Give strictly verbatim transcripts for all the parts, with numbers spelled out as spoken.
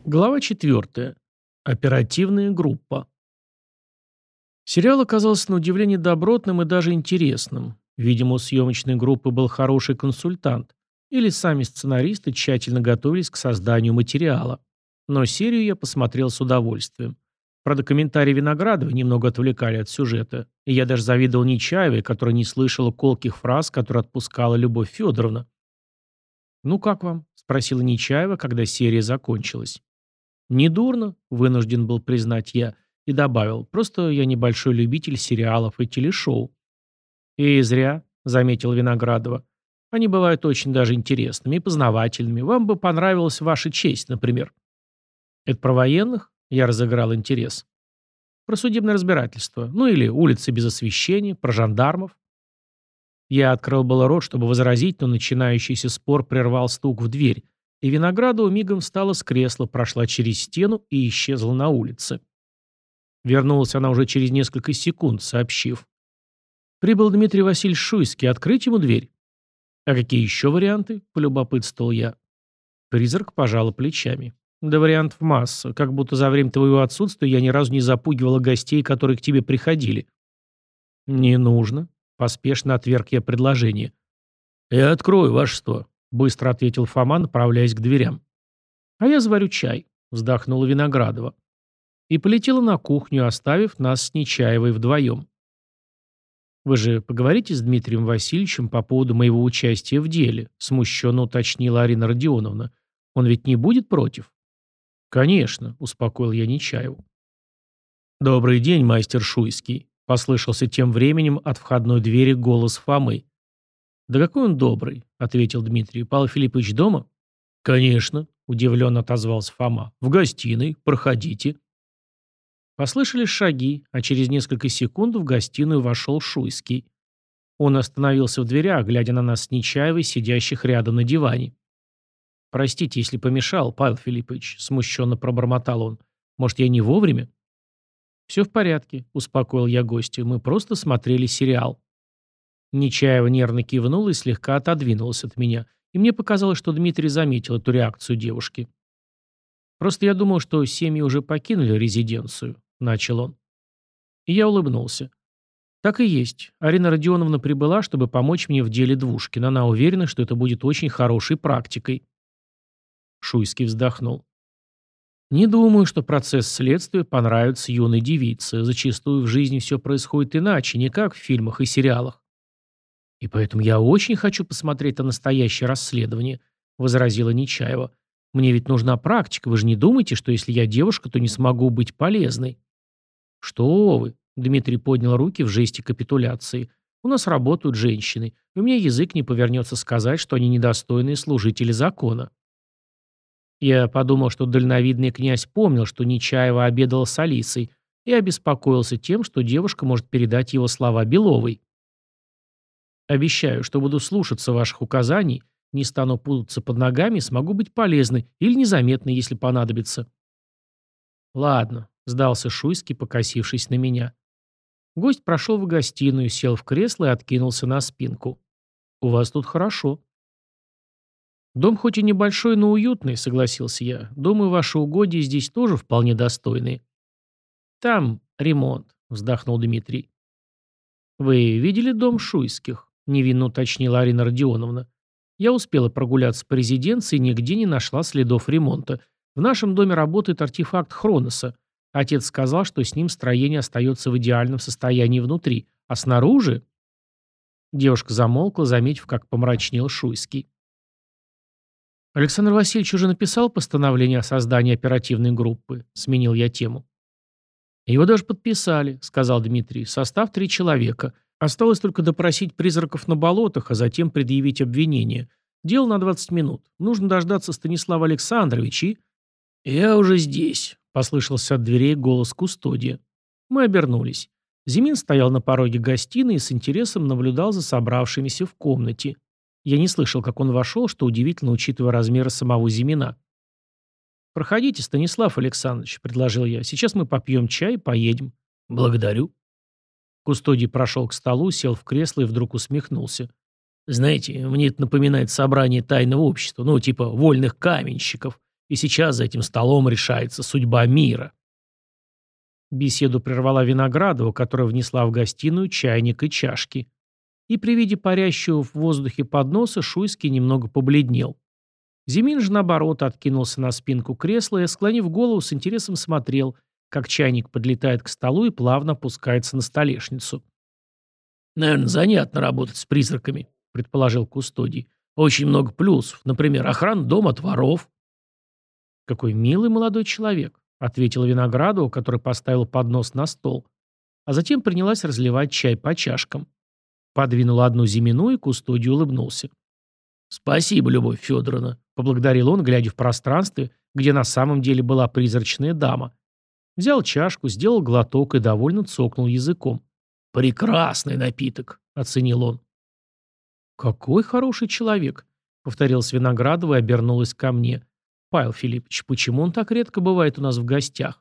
Глава четвертая. Оперативная группа. Сериал оказался на удивление добротным и даже интересным. Видимо, у съемочной группы был хороший консультант, или сами сценаристы тщательно готовились к созданию материала. Но серию я посмотрел с удовольствием. Правда, комментарии Виноградова немного отвлекали от сюжета, и я даже завидовал Нечаевой, которая не слышала колких фраз, которые отпускала Любовь Федоровна. «Ну как вам?» – спросила Нечаева, когда серия закончилась. «Недурно», — вынужден был признать я, и добавил, «просто я небольшой любитель сериалов и телешоу». «И зря», — заметил Виноградова. «Они бывают очень даже интересными и познавательными. Вам бы понравилась ваша честь, например». «Это про военных?» — я разыграл интерес. «Про судебное разбирательство. Ну или улицы без освещения, про жандармов». Я открыл было рот, чтобы возразить, но начинающийся спор прервал стук в дверь, и Виноградова мигом встала с кресла, прошла через стену и исчезла на улице. Вернулась она уже через несколько секунд, сообщив: «Прибыл Дмитрий Васильевич Шуйский, открыть ему дверь?» «А какие еще варианты?» – полюбопытствовал я. Призрак пожала плечами. «Да вариантов масса, как будто за время твоего отсутствия я ни разу не запугивала гостей, которые к тебе приходили». «Не нужно», – поспешно отверг я предложение. «Я открою, ваше — быстро ответил Фома, направляясь к дверям. «А я заварю чай», — вздохнула Виноградова. И полетела на кухню, оставив нас с Нечаевой вдвоем. «Вы же поговорите с Дмитрием Васильевичем по поводу моего участия в деле», — смущенно уточнила Арина Родионовна. «Он ведь не будет против?» «Конечно», — успокоил я Нечаеву. «Добрый день, мастер Шуйский», — послышался тем временем от входной двери голос Фомы. «Да какой он добрый», — ответил Дмитрий. «Павел Филиппович дома?» «Конечно», — удивленно отозвался Фома. «В гостиной. Проходите». Послышались шаги, а через несколько секунд в гостиную вошел Шуйский. Он остановился в дверях, глядя на нас с Нечаевой, сидящих рядом на диване. «Простите, если помешал, Павел Филиппович», — смущенно пробормотал он. «Может, я не вовремя?» «Все в порядке», — успокоил я гостя. «Мы просто смотрели сериал». Нечаева нервно кивнула и слегка отодвинулась от меня, и мне показалось, что Дмитрий заметил эту реакцию девушки. «Просто я думал, что семьи уже покинули резиденцию», — начал он. И я улыбнулся. «Так и есть. Арина Родионовна прибыла, чтобы помочь мне в деле Двушкина. Она уверена, что это будет очень хорошей практикой». Шуйский вздохнул. «Не думаю, что процесс следствия понравится юной девице. Зачастую в жизни все происходит иначе, не как в фильмах и сериалах». «И поэтому я очень хочу посмотреть на настоящее расследование», — возразила Нечаева. «Мне ведь нужна практика. Вы же не думаете, что если я девушка, то не смогу быть полезной?» «Что вы?» — Дмитрий поднял руки в жесте капитуляции. «У нас работают женщины, и у меня язык не повернется сказать, что они недостойные служители закона». Я подумал, что дальновидный князь помнил, что Нечаева обедала с Алисой, и обеспокоился тем, что девушка может передать его слова Беловой. «Обещаю, что буду слушаться ваших указаний, не стану путаться под ногами, смогу быть полезной или незаметной, если понадобится». «Ладно», — сдался Шуйский, покосившись на меня. Гость прошел в гостиную, сел в кресло и откинулся на спинку. «У вас тут хорошо». «Дом хоть и небольшой, но уютный», — согласился я. «Думаю, ваши угодья здесь тоже вполне достойные». «Там ремонт», — вздохнул Дмитрий. «Вы видели дом Шуйских?» — невинно уточнила Арина Родионовна. «Я успела прогуляться по резиденции и нигде не нашла следов ремонта. В нашем доме работает артефакт Хроноса. Отец сказал, что с ним строение остается в идеальном состоянии внутри, а снаружи...» Девушка замолкла, заметив, как помрачнел Шуйский. «Александр Васильевич уже написал постановление о создании оперативной группы?» — сменил я тему. «Его даже подписали», — сказал Дмитрий. «Состав три человека. Осталось только допросить призраков на болотах, а затем предъявить обвинение. Дело на двадцать минут. Нужно дождаться Станислава Александровича и...» «Я уже здесь», — послышался от дверей голос кустодия. Мы обернулись. Зимин стоял на пороге гостиной и с интересом наблюдал за собравшимися в комнате. Я не слышал, как он вошел, что удивительно, учитывая размеры самого Зимина. «Проходите, Станислав Александрович», — предложил я. «Сейчас мы попьем чай и поедем». «Благодарю». Кустодий прошел к столу, сел в кресло и вдруг усмехнулся. «Знаете, мне это напоминает собрание тайного общества, ну, типа вольных каменщиков. И сейчас за этим столом решается судьба мира. Беседу прервала Виноградова, которая внесла в гостиную чайник и чашки. И при виде парящего в воздухе подноса Шуйский немного побледнел. Зимин же, наоборот, откинулся на спинку кресла и, склонив голову, с интересом смотрел, как чайник подлетает к столу и плавно опускается на столешницу. «Наверное, занятно работать с призраками», — предположил Кустодий. «Очень много плюсов. Например, охрана дома от воров». «Какой милый молодой человек», — ответила Виноградова, который поставил поднос на стол, а затем принялась разливать чай по чашкам. Подвинула одну Зимину, и Кустодий улыбнулся. «Спасибо, Любовь Федоровна», — поблагодарил он, глядя в пространстве, где на самом деле была призрачная дама. Взял чашку, сделал глоток и довольно цокнул языком. «Прекрасный напиток», — оценил он. «Какой хороший человек», — повторилась Виноградова и обернулась ко мне. «Павел Филиппович, почему он так редко бывает у нас в гостях?»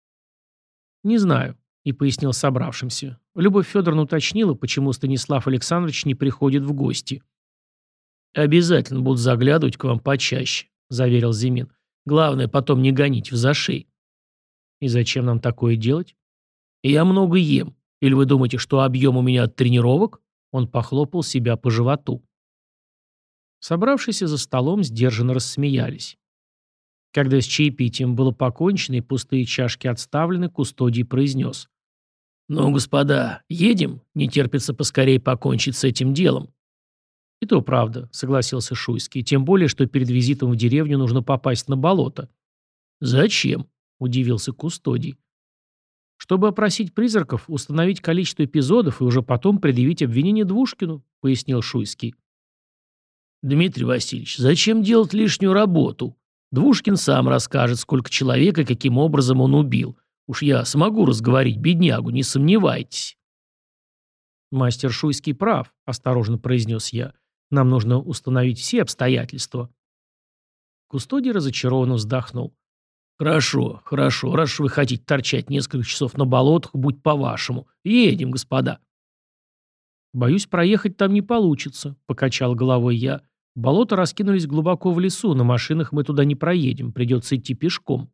«Не знаю», — и пояснил собравшимся. Любовь Федоровна уточнила, почему Станислав Александрович не приходит в гости. «Обязательно буду заглядывать к вам почаще», — заверил Зимин. «Главное, потом не гонить в зашей». «И зачем нам такое делать?» «Я много ем. Или вы думаете, что объем у меня от тренировок?» Он похлопал себя по животу. Собравшиеся за столом сдержанно рассмеялись. Когда с чаепитием было покончено и пустые чашки отставлены, Кустодий произнес. «Ну, господа, едем? Не терпится поскорее покончить с этим делом». «И то правда», — согласился Шуйский, «тем более, что перед визитом в деревню нужно попасть на болото». «Зачем?» — удивился Кустодий. «Чтобы опросить призраков, установить количество эпизодов и уже потом предъявить обвинение Двушкину», — пояснил Шуйский. «Дмитрий Васильевич, зачем делать лишнюю работу? Двушкин сам расскажет, сколько человек и каким образом он убил. Уж я смогу разговорить беднягу, не сомневайтесь». «Мастер Шуйский прав», — осторожно произнес я. «Нам нужно установить все обстоятельства». Кустодий разочарованно вздохнул. «Хорошо, хорошо. Раз уж вы хотите торчать несколько часов на болотах, будь по-вашему. Едем, господа». «Боюсь, проехать там не получится», — покачал головой я. «Болота раскинулись глубоко в лесу, на машинах мы туда не проедем, придется идти пешком».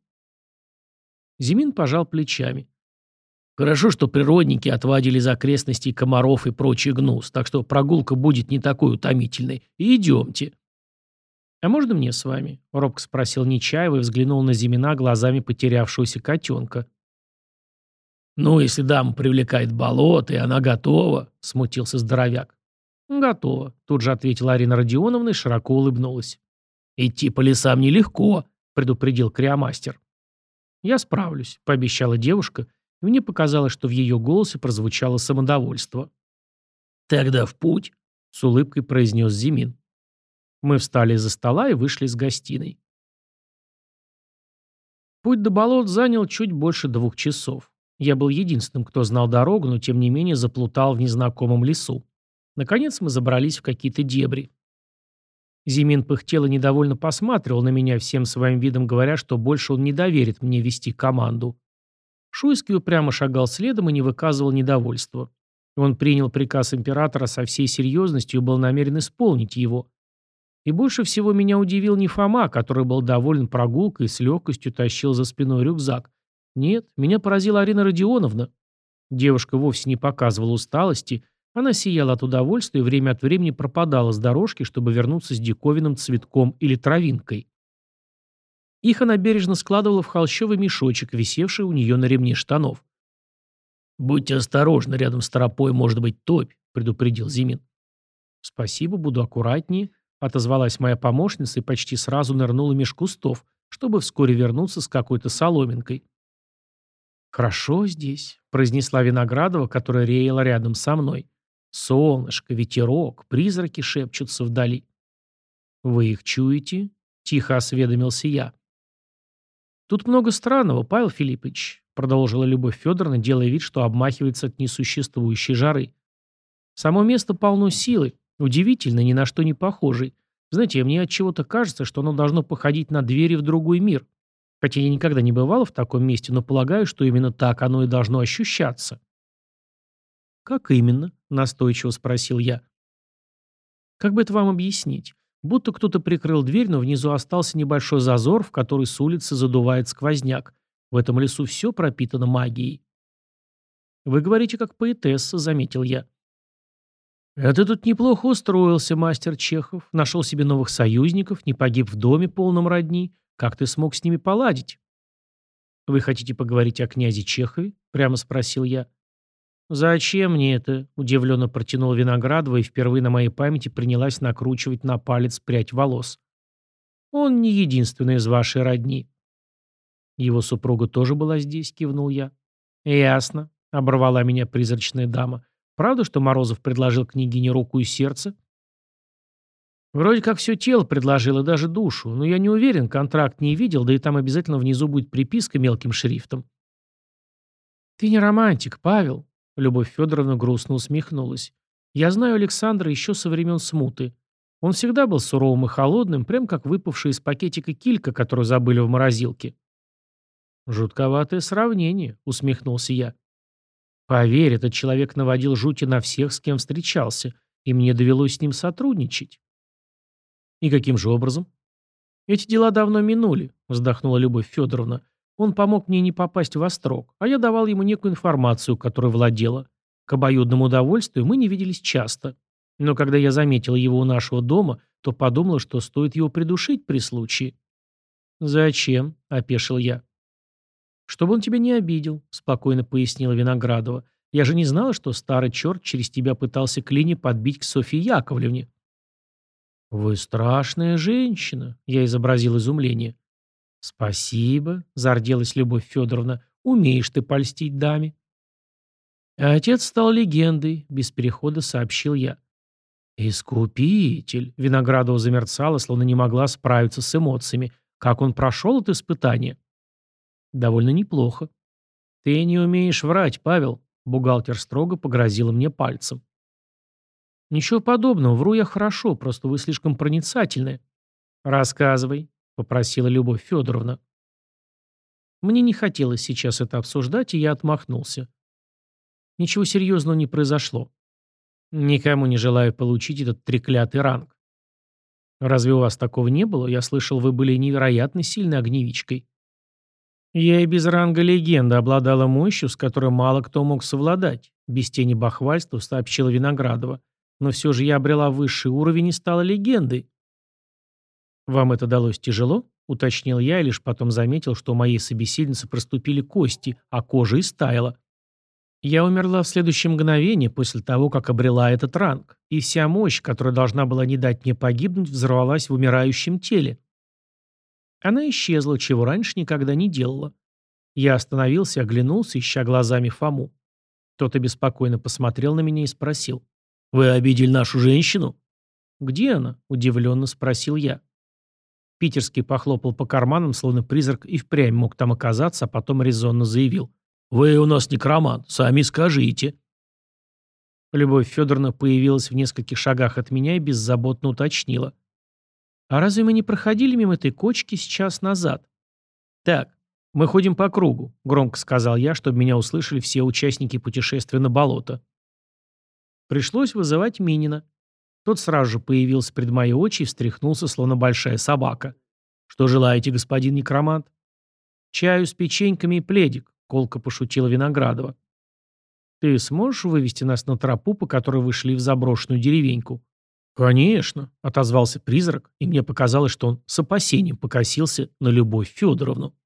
Зимин пожал плечами. «Хорошо, что природники отвадили из окрестностей комаров и прочий гнус, так что прогулка будет не такой утомительной. Идемте». «А можно мне с вами?» — робко спросил Нечаев и взглянул на Зимина глазами потерявшегося котенка. «Ну, если дама привлекает болото, и она готова», — смутился здоровяк. «Готово», — тут же ответила Арина Родионовна и широко улыбнулась. «Идти по лесам нелегко», — предупредил криомастер. «Я справлюсь», — пообещала девушка, и мне показалось, что в ее голосе прозвучало самодовольство. «Тогда в путь», — с улыбкой произнес Зимин. Мы встали из-за стола и вышли из гостиной. Путь до болот занял чуть больше двух часов. Я был единственным, кто знал дорогу, но тем не менее заплутал в незнакомом лесу. Наконец мы забрались в какие-то дебри. Зимин пыхтел и недовольно посматривал на меня, всем своим видом говоря, что больше он не доверит мне вести команду. Шуйский упрямо шагал следом и не выказывал недовольства. Он принял приказ императора со всей серьезностью и был намерен исполнить его. И больше всего меня удивил не Фома, который был доволен прогулкой и с легкостью тащил за спиной рюкзак. Нет, меня поразила Арина Родионовна. Девушка вовсе не показывала усталости, она сияла от удовольствия и время от времени пропадала с дорожки, чтобы вернуться с диковинным цветком или травинкой. Их она бережно складывала в холщовый мешочек, висевший у нее на ремне штанов. «Будьте осторожны, рядом с тропой может быть топь», — предупредил Зимин. «Спасибо, буду аккуратнее», — отозвалась моя помощница и почти сразу нырнула меж кустов, чтобы вскоре вернуться с какой-то соломинкой. «Хорошо здесь», — произнесла Виноградова, которая реяла рядом со мной. «Солнышко, ветерок, призраки шепчутся вдали». «Вы их чуете?» — тихо осведомился я. «Тут много странного, Павел Филиппович», — продолжила Любовь Федоровна, делая вид, что обмахивается от несуществующей жары. «Само место полно силы, удивительно, ни на что не похожей. Знаете, мне от чего-то кажется, что оно должно походить на двери в другой мир. Хотя я никогда не бывала в таком месте, но полагаю, что именно так оно и должно ощущаться». «Как именно?» — настойчиво спросил я. «Как бы это вам объяснить? Будто кто-то прикрыл дверь, но внизу остался небольшой зазор, в который с улицы задувает сквозняк. В этом лесу все пропитано магией. «Вы говорите, как поэтесса», — заметил я. «А ты тут неплохо устроился, мастер Чехов. Нашел себе новых союзников, не погиб в доме, полном родни. Как ты смог с ними поладить?» «Вы хотите поговорить о князе Чехове?» — прямо спросил я. «Зачем мне это?» — удивленно протянула Виноградова и впервые на моей памяти принялась накручивать на палец прядь волос. «Он не единственный из вашей родни». «Его супруга тоже была здесь?» — кивнул я. «Ясно», — оборвала меня призрачная дама. «Правда, что Морозов предложил княгине руку и сердце?» «Вроде как все тело предложил и даже душу, но я не уверен, контракт не видел, да и там обязательно внизу будет приписка мелким шрифтом». «Ты не романтик, Павел», — Любовь Федоровна грустно усмехнулась. «Я знаю Александра еще со времен смуты. Он всегда был суровым и холодным, прям как выпавший из пакетика килька, которую забыли в морозилке». «Жутковатое сравнение», — усмехнулся я. «Поверь, этот человек наводил жути на всех, с кем встречался, и мне довелось с ним сотрудничать». «И каким же образом?» «Эти дела давно минули», — вздохнула Любовь Федоровна. «Он помог мне не попасть в острог, а я давал ему некую информацию, которой владела. К обоюдному удовольствию мы не виделись часто. Но когда я заметил его у нашего дома, то подумала, что стоит его придушить при случае». «Зачем?» — опешил я. «Чтобы он тебя не обидел», — спокойно пояснила Виноградова. «Я же не знала, что старый черт через тебя пытался клини подбить к Софье Яковлевне». «Вы страшная женщина», — я изобразил изумление. «Спасибо», — зарделась Любовь Федоровна. «Умеешь ты польстить даме». А отец стал легендой, без перехода сообщил я. «Искупитель», — Виноградова замерцала, словно не могла справиться с эмоциями. «Как он прошел это испытание?» «Довольно неплохо». «Ты не умеешь врать, Павел», — бухгалтер строго погрозила мне пальцем. «Ничего подобного, вру я хорошо, просто вы слишком проницательны». «Рассказывай», — попросила Любовь Федоровна. Мне не хотелось сейчас это обсуждать, и я отмахнулся. Ничего серьезного не произошло. Никому не желаю получить этот треклятый ранг. Разве у вас такого не было? Я слышал, вы были невероятно сильной огневичкой. Я и без ранга легенда обладала мощью, с которой мало кто мог совладать, без тени бахвальства сообщила Виноградова. Но все же я обрела высший уровень и стала легендой. «Вам это далось тяжело?» — уточнил я, и лишь потом заметил, что у моей собеседницы проступили кости, а кожа истаяла. Я умерла в следующее мгновение после того, как обрела этот ранг, и вся мощь, которая должна была не дать мне погибнуть, взорвалась в умирающем теле. Она исчезла, чего раньше никогда не делала. Я остановился, оглянулся, ища глазами Фому. Тот обеспокоенно посмотрел на меня и спросил. «Вы обидели нашу женщину?» «Где она?» – удивленно спросил я. Питерский похлопал по карманам, словно призрак, и впрямь мог там оказаться, а потом резонно заявил. «Вы у нас некромант, сами скажите». Любовь Федоровна появилась в нескольких шагах от меня и беззаботно уточнила. «А разве мы не проходили мимо этой кочки сейчас назад?» «Так, мы ходим по кругу», — громко сказал я, чтобы меня услышали все участники путешествия на болото. Пришлось вызывать Минина. Тот сразу же появился пред моей очи и встряхнулся, словно большая собака. «Что желаете, господин некромант?» «Чаю с печеньками и пледик», — колко пошутила Виноградова. «Ты сможешь вывести нас на тропу, по которой вы шли в заброшенную деревеньку?» «Конечно», — отозвался призрак, и мне показалось, что он с опасением покосился на Любовь Федоровну.